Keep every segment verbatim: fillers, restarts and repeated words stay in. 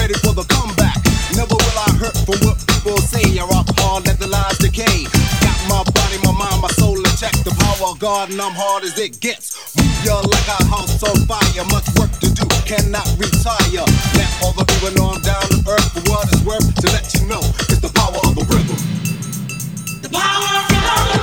ready for the comeback. Never will I hurt from what people say. I rock hard, let the lies decay. Got my body, my mind, my soul in check. The power of God and I'm hard as it gets. Move ya like a house on fire. Much work to do, cannot retire. Let all the people know I'm down to earth for what it's worth. To let you know, it's the power of the rhythm. The power of rhythm.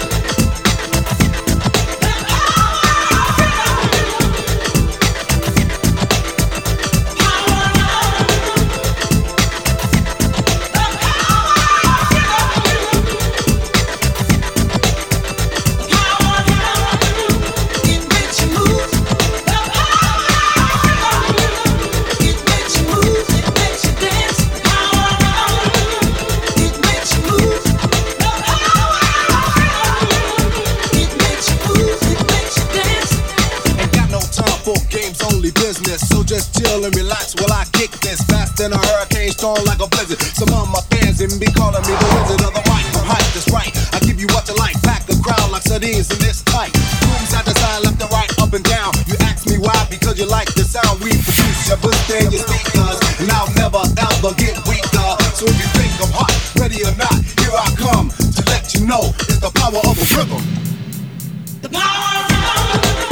So just chill and relax while I kick this fast in a hurricane storm like a blizzard. Some of my fans even be calling me the wizard of the mic. I'm hype, that's right. I give you what you like. Pack a crowd like sardines in this tight. Rooms at the side, left and right, up and down. You ask me why? Because you like the sound we produce. Your birthday, your speakers, and I'll never ever get weaker. So if you think I'm hot, ready or not, here I come to let you know it's the power of the rhythm. The power of rhythm.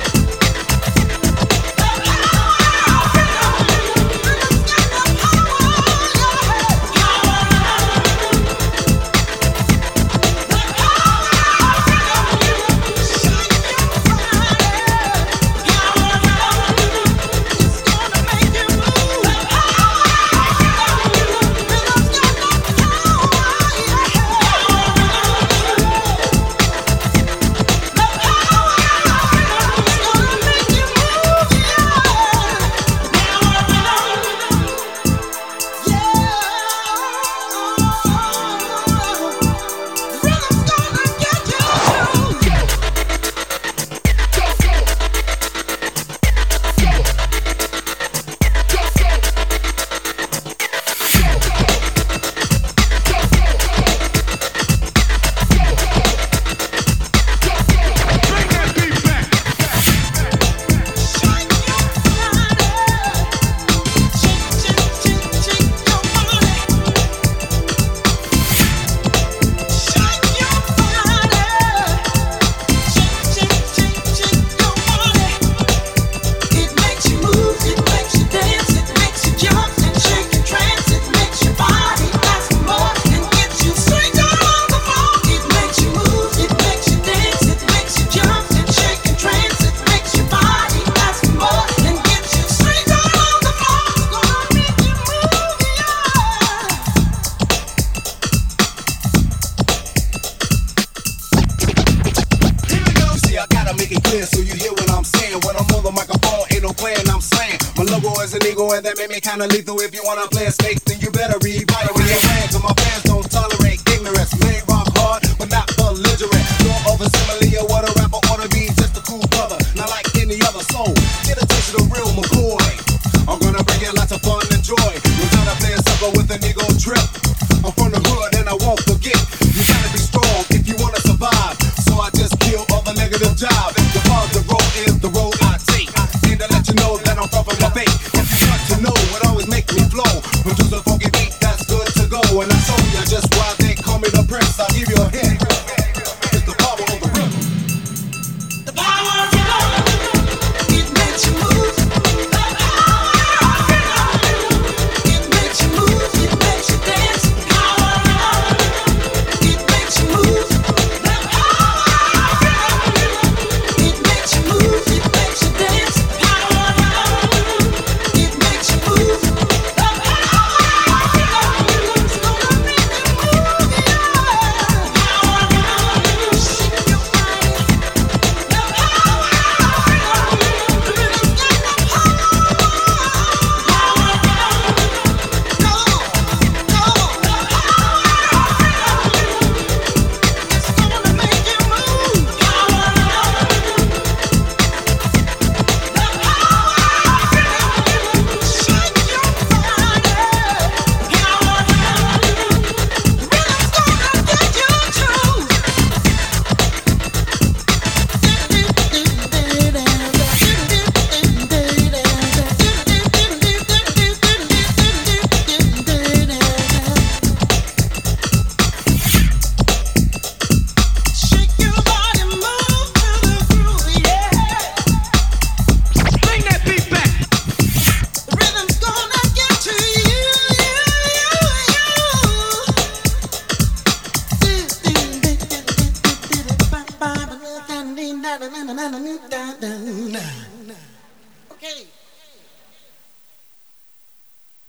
And that made me kinda lethal. If you wanna play a snake, then you better reevaluate your plan. Cause my fans don't tolerate ignorance. May rock hard, but not belligerent. Nor over simile or what a rapper ought to be. Just a cool brother, not like any other soul. Get a taste of the real McCoy. I'm gonna bring you lots of fun and joy. No time to play a sucker with an ego trip. I'm from the hood and I won't forget. You gotta be strong if you wanna survive. So I just kill all the negative jive. The positive road is the road I take. And to let you know that I'm from my fate. To know what always make me flow. Produce a funky beat that's good to go. And I show you just why they call me the prince. I na na na na na na.